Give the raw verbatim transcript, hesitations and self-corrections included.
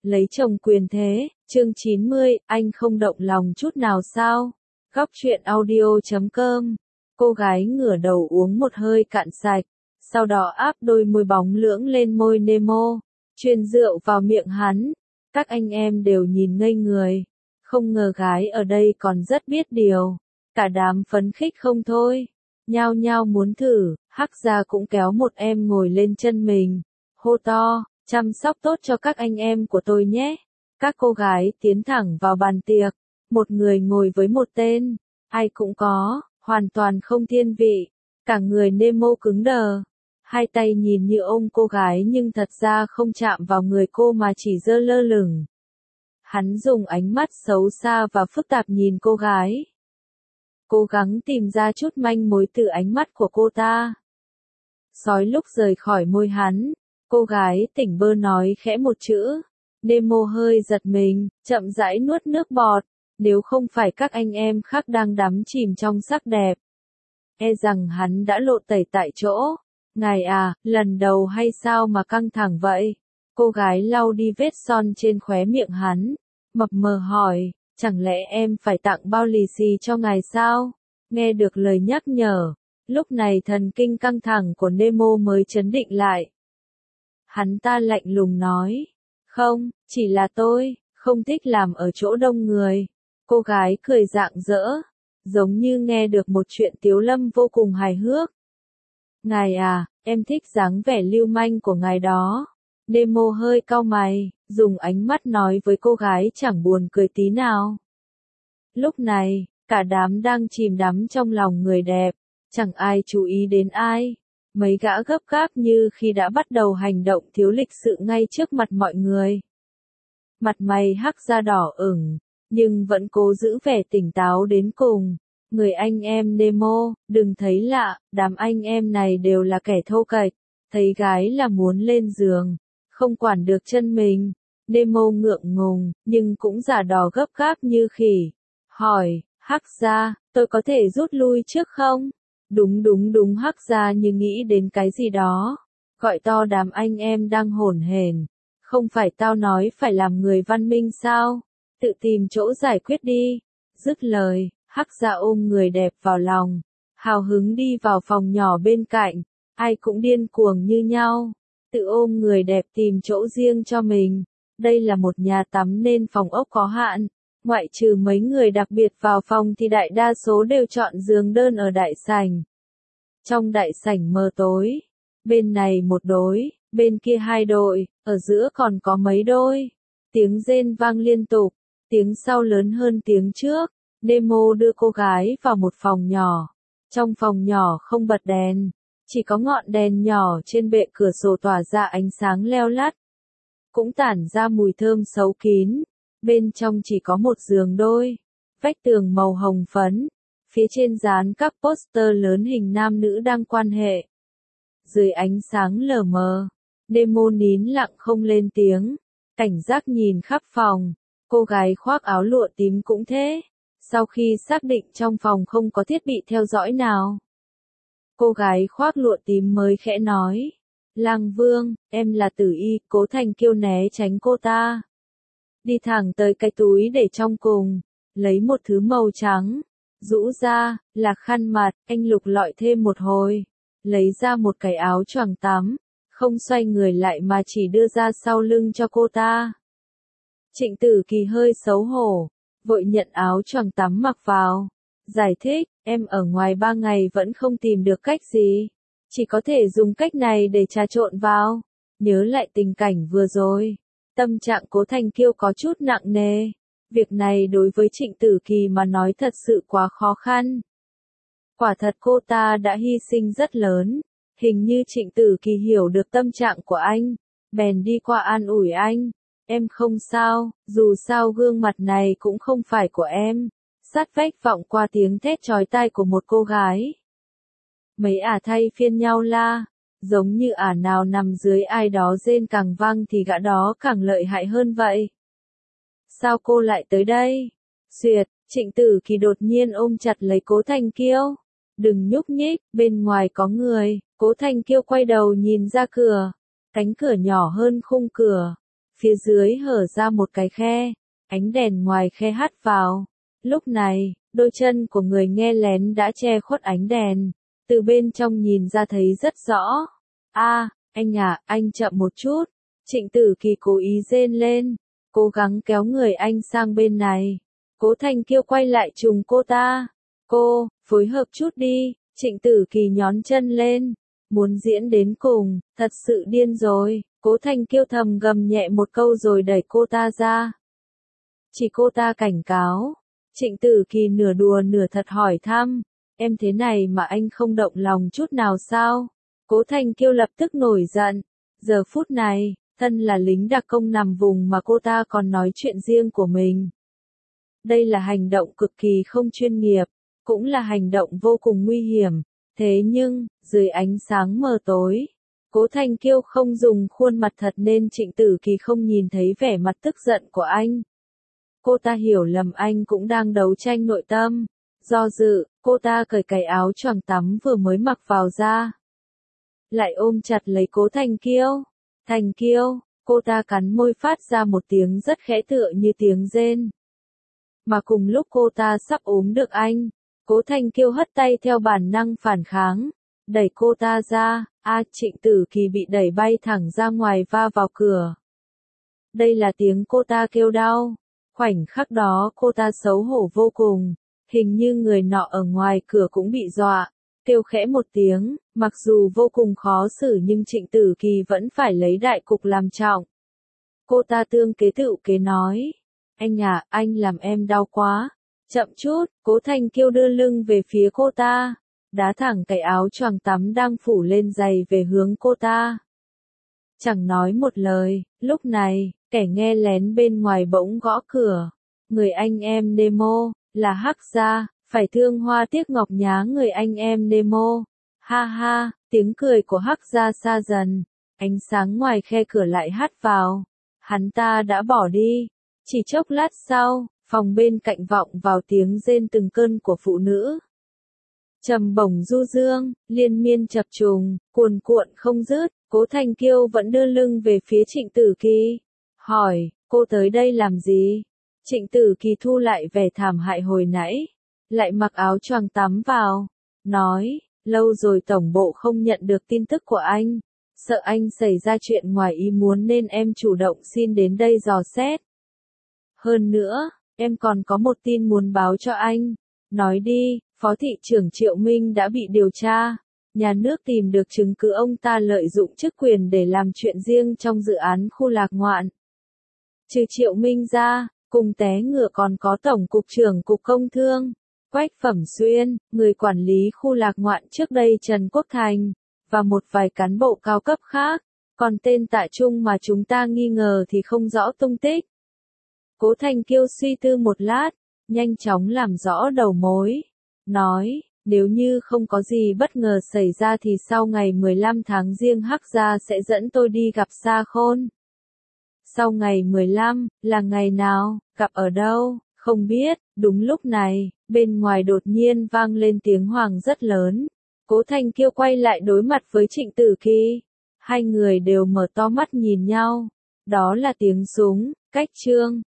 Lấy chồng quyền thế, chương chín mươi, anh không động lòng chút nào sao? Góc truyện audio chấm com. Cô gái ngửa đầu uống một hơi cạn sạch, sau đó áp đôi môi bóng lưỡng lên môi Nemo, truyền rượu vào miệng hắn. Các anh em đều nhìn ngây người, không ngờ gái ở đây còn rất biết điều. Cả đám phấn khích không thôi, nhao nhao muốn thử. Hắc Gia cũng kéo một em ngồi lên chân mình, hô to, chăm sóc tốt cho các anh em của tôi nhé. Các cô gái tiến thẳng vào bàn tiệc, một người ngồi với một tên, ai cũng có, hoàn toàn không thiên vị. Cả người Nemo cứng đờ, hai tay nhìn như ôm cô gái nhưng thật ra không chạm vào người cô mà chỉ giơ lơ lửng. Hắn dùng ánh mắt xấu xa và phức tạp nhìn cô gái, cố gắng tìm ra chút manh mối từ ánh mắt của cô ta. Sói lúc rời khỏi môi hắn, cô gái tỉnh bơ nói khẽ một chữ. Nemo hơi giật mình, chậm rãi nuốt nước bọt. Nếu không phải các anh em khác đang đắm chìm trong sắc đẹp, e rằng hắn đã lộ tẩy tại chỗ. Ngài à, lần đầu hay sao mà căng thẳng vậy? Cô gái lau đi vết son trên khóe miệng hắn, mập mờ hỏi, chẳng lẽ em phải tặng bao lì xì cho ngài sao? Nghe được lời nhắc nhở, lúc này thần kinh căng thẳng của Nemo mới trấn định lại. Hắn ta lạnh lùng nói, không, chỉ là tôi không thích làm ở chỗ đông người. Cô gái cười rạng rỡ, giống như nghe được một chuyện tiếu lâm vô cùng hài hước. Ngài à, em thích dáng vẻ lưu manh của ngài đó. Nemo hơi cau mày, dùng ánh mắt nói với cô gái chẳng buồn cười tí nào. Lúc này, cả đám đang chìm đắm trong lòng người đẹp, chẳng ai chú ý đến ai. Mấy gã gấp gáp như khi đã bắt đầu hành động thiếu lịch sự ngay trước mặt mọi người. Mặt mày Hắc Gia đỏ ửng, nhưng vẫn cố giữ vẻ tỉnh táo đến cùng. Người anh em Nemo, đừng thấy lạ, đám anh em này đều là kẻ thô kệch, thấy gái là muốn lên giường, không quản được chân mình. Nemo ngượng ngùng, nhưng cũng giả đò gấp gáp như khỉ. Hỏi, Hắc Gia, tôi có thể rút lui trước không? Đúng đúng đúng. Hắc Gia như nghĩ đến cái gì đó, gọi to đám anh em đang hổn hển. Không phải tao nói phải làm người văn minh sao? Tự tìm chỗ giải quyết đi. Dứt lời, Hắc Gia ôm người đẹp vào lòng, hào hứng đi vào phòng nhỏ bên cạnh. Ai cũng điên cuồng như nhau, tự ôm người đẹp tìm chỗ riêng cho mình. Đây là một nhà tắm nên phòng ốc có hạn, ngoại trừ mấy người đặc biệt vào phòng thì đại đa số đều chọn giường đơn ở đại sảnh. Trong đại sảnh mờ tối, bên này một đối, bên kia hai đội, ở giữa còn có mấy đôi. Tiếng rên vang liên tục, tiếng sau lớn hơn tiếng trước. Nemo đưa cô gái vào một phòng nhỏ. Trong phòng nhỏ không bật đèn, chỉ có ngọn đèn nhỏ trên bệ cửa sổ tỏa ra ánh sáng leo lắt, cũng tản ra mùi thơm xấu kín. Bên trong chỉ có một giường đôi, vách tường màu hồng phấn, phía trên dán các poster lớn hình nam nữ đang quan hệ. Dưới ánh sáng lờ mờ, Nemo nín lặng không lên tiếng, cảnh giác nhìn khắp phòng. Cô gái khoác áo lụa tím cũng thế. Sau khi xác định trong phòng không có thiết bị theo dõi nào, cô gái khoác lụa tím mới khẽ nói, Lang Vương, em là Tử Y. Cố Thành Kiêu né tránh cô ta, đi thẳng tới cái túi để trong cùng, lấy một thứ màu trắng, rũ ra, là khăn mặt. Anh lục lọi thêm một hồi, lấy ra một cái áo choàng tắm, không xoay người lại mà chỉ đưa ra sau lưng cho cô ta. Trịnh Tử Kỳ hơi xấu hổ, vội nhận áo choàng tắm mặc vào, giải thích, em ở ngoài ba ngày vẫn không tìm được cách gì, chỉ có thể dùng cách này để trà trộn vào. Nhớ lại tình cảnh vừa rồi, tâm trạng Cố Thành Kiêu có chút nặng nề. Việc này đối với Trịnh Tử Kỳ mà nói thật sự quá khó khăn. Quả thật cô ta đã hy sinh rất lớn. Hình như Trịnh Tử Kỳ hiểu được tâm trạng của anh, bèn đi qua an ủi anh. Em không sao, dù sao gương mặt này cũng không phải của em. Sát vách vọng qua tiếng thét chói tai của một cô gái. Mấy ả thay phiên nhau la, giống như ả nào nằm dưới ai đó rên càng vang thì gã đó càng lợi hại hơn vậy. Sao cô lại tới đây? Xuyệt, Trịnh Tử Kỳ đột nhiên ôm chặt lấy Cố Thành Kiêu. Đừng nhúc nhích, bên ngoài có người. Cố Thành Kiêu quay đầu nhìn ra cửa. Cánh cửa nhỏ hơn khung cửa, phía dưới hở ra một cái khe, ánh đèn ngoài khe hắt vào. Lúc này, đôi chân của người nghe lén đã che khuất ánh đèn, từ bên trong nhìn ra thấy rất rõ. A, anh à, anh chậm một chút. Trịnh Tử Kỳ cố ý rên lên, cố gắng kéo người anh sang bên này. Cố Thanh Kiêu quay lại trùng cô ta. Cô, phối hợp chút đi. Trịnh Tử Kỳ nhón chân lên, muốn diễn đến cùng, thật sự điên rồi. Cố Thanh Kiêu thầm gầm nhẹ một câu rồi đẩy cô ta ra. Chỉ cô ta cảnh cáo. Trịnh Tử Kỳ nửa đùa nửa thật hỏi thăm, em thế này mà anh không động lòng chút nào sao? Cố Thanh Kiêu lập tức nổi giận. Giờ phút này, thân là lính đặc công nằm vùng mà cô ta còn nói chuyện riêng của mình. Đây là hành động cực kỳ không chuyên nghiệp, cũng là hành động vô cùng nguy hiểm. Thế nhưng, dưới ánh sáng mờ tối, Cố Thanh Kiêu không dùng khuôn mặt thật nên Trịnh Tử Kỳ không nhìn thấy vẻ mặt tức giận của anh. Cô ta hiểu lầm anh cũng đang đấu tranh nội tâm. Do dự, cô ta cởi cái áo choàng tắm vừa mới mặc vào ra. Lại ôm chặt lấy Cố Thanh Kiêu. Thanh Kiêu, cô ta cắn môi phát ra một tiếng rất khẽ tựa như tiếng rên. Mà cùng lúc cô ta sắp ôm được anh, Cố Thanh Kiêu hất tay theo bản năng phản kháng, đẩy cô ta ra. A, Trịnh Tử Kỳ bị đẩy bay thẳng ra ngoài va vào cửa. Đây là tiếng cô ta kêu đau. Khoảnh khắc đó cô ta xấu hổ vô cùng, hình như người nọ ở ngoài cửa cũng bị dọa, kêu khẽ một tiếng, mặc dù vô cùng khó xử nhưng Trịnh Tử Kỳ vẫn phải lấy đại cục làm trọng. Cô ta tương kế tựu kế nói, anh à, anh làm em đau quá. Chậm chút, Cố Thanh Kiêu đưa lưng về phía cô ta, đá thẳng cái áo choàng tắm đang phủ lên giày về hướng cô ta. Chẳng nói một lời, lúc này, kẻ nghe lén bên ngoài bỗng gõ cửa. Người anh em Nemo, là Hắc Gia, phải thương hoa tiếc ngọc nhá người anh em Nemo. Ha ha, tiếng cười của Hắc Gia xa dần, ánh sáng ngoài khe cửa lại hắt vào. Hắn ta đã bỏ đi. Chỉ chốc lát sau, phòng bên cạnh vọng vào tiếng rên từng cơn của phụ nữ. Trầm bổng du dương, liên miên chập trùng, cuồn cuộn không dứt. Cố Thanh Kiêu vẫn đưa lưng về phía Trịnh Tử Kỳ. Hỏi, cô tới đây làm gì? Trịnh Tử Kỳ thu lại vẻ thảm hại hồi nãy. Lại mặc áo choàng tắm vào. Nói, lâu rồi tổng bộ không nhận được tin tức của anh. Sợ anh xảy ra chuyện ngoài ý muốn nên em chủ động xin đến đây dò xét. Hơn nữa, em còn có một tin muốn báo cho anh. Nói đi, Phó thị trưởng Triệu Minh đã bị điều tra. Nhà nước tìm được chứng cứ ông ta lợi dụng chức quyền để làm chuyện riêng trong dự án khu Lạc Ngoạn. Trừ Triệu Minh ra, cùng té ngựa còn có Tổng cục trưởng Cục Công Thương, Quách Phẩm Xuyên, người quản lý khu Lạc Ngoạn trước đây Trần Quốc Thành, và một vài cán bộ cao cấp khác. Còn tên Tạ Trung mà chúng ta nghi ngờ thì không rõ tung tích. Cố Thanh Kiêu suy tư một lát, nhanh chóng làm rõ đầu mối. Nói, nếu như không có gì bất ngờ xảy ra thì sau ngày mười lăm tháng Giêng Hắc Gia sẽ dẫn tôi đi gặp Sa Khôn. Sau ngày mười lăm, là ngày nào, gặp ở đâu, không biết. Đúng lúc này, bên ngoài đột nhiên vang lên tiếng hoàng rất lớn. Cố Thanh Kiêu quay lại đối mặt với Trịnh Tử Kỳ. Hai người đều mở to mắt nhìn nhau. Đó là tiếng súng, cách trương.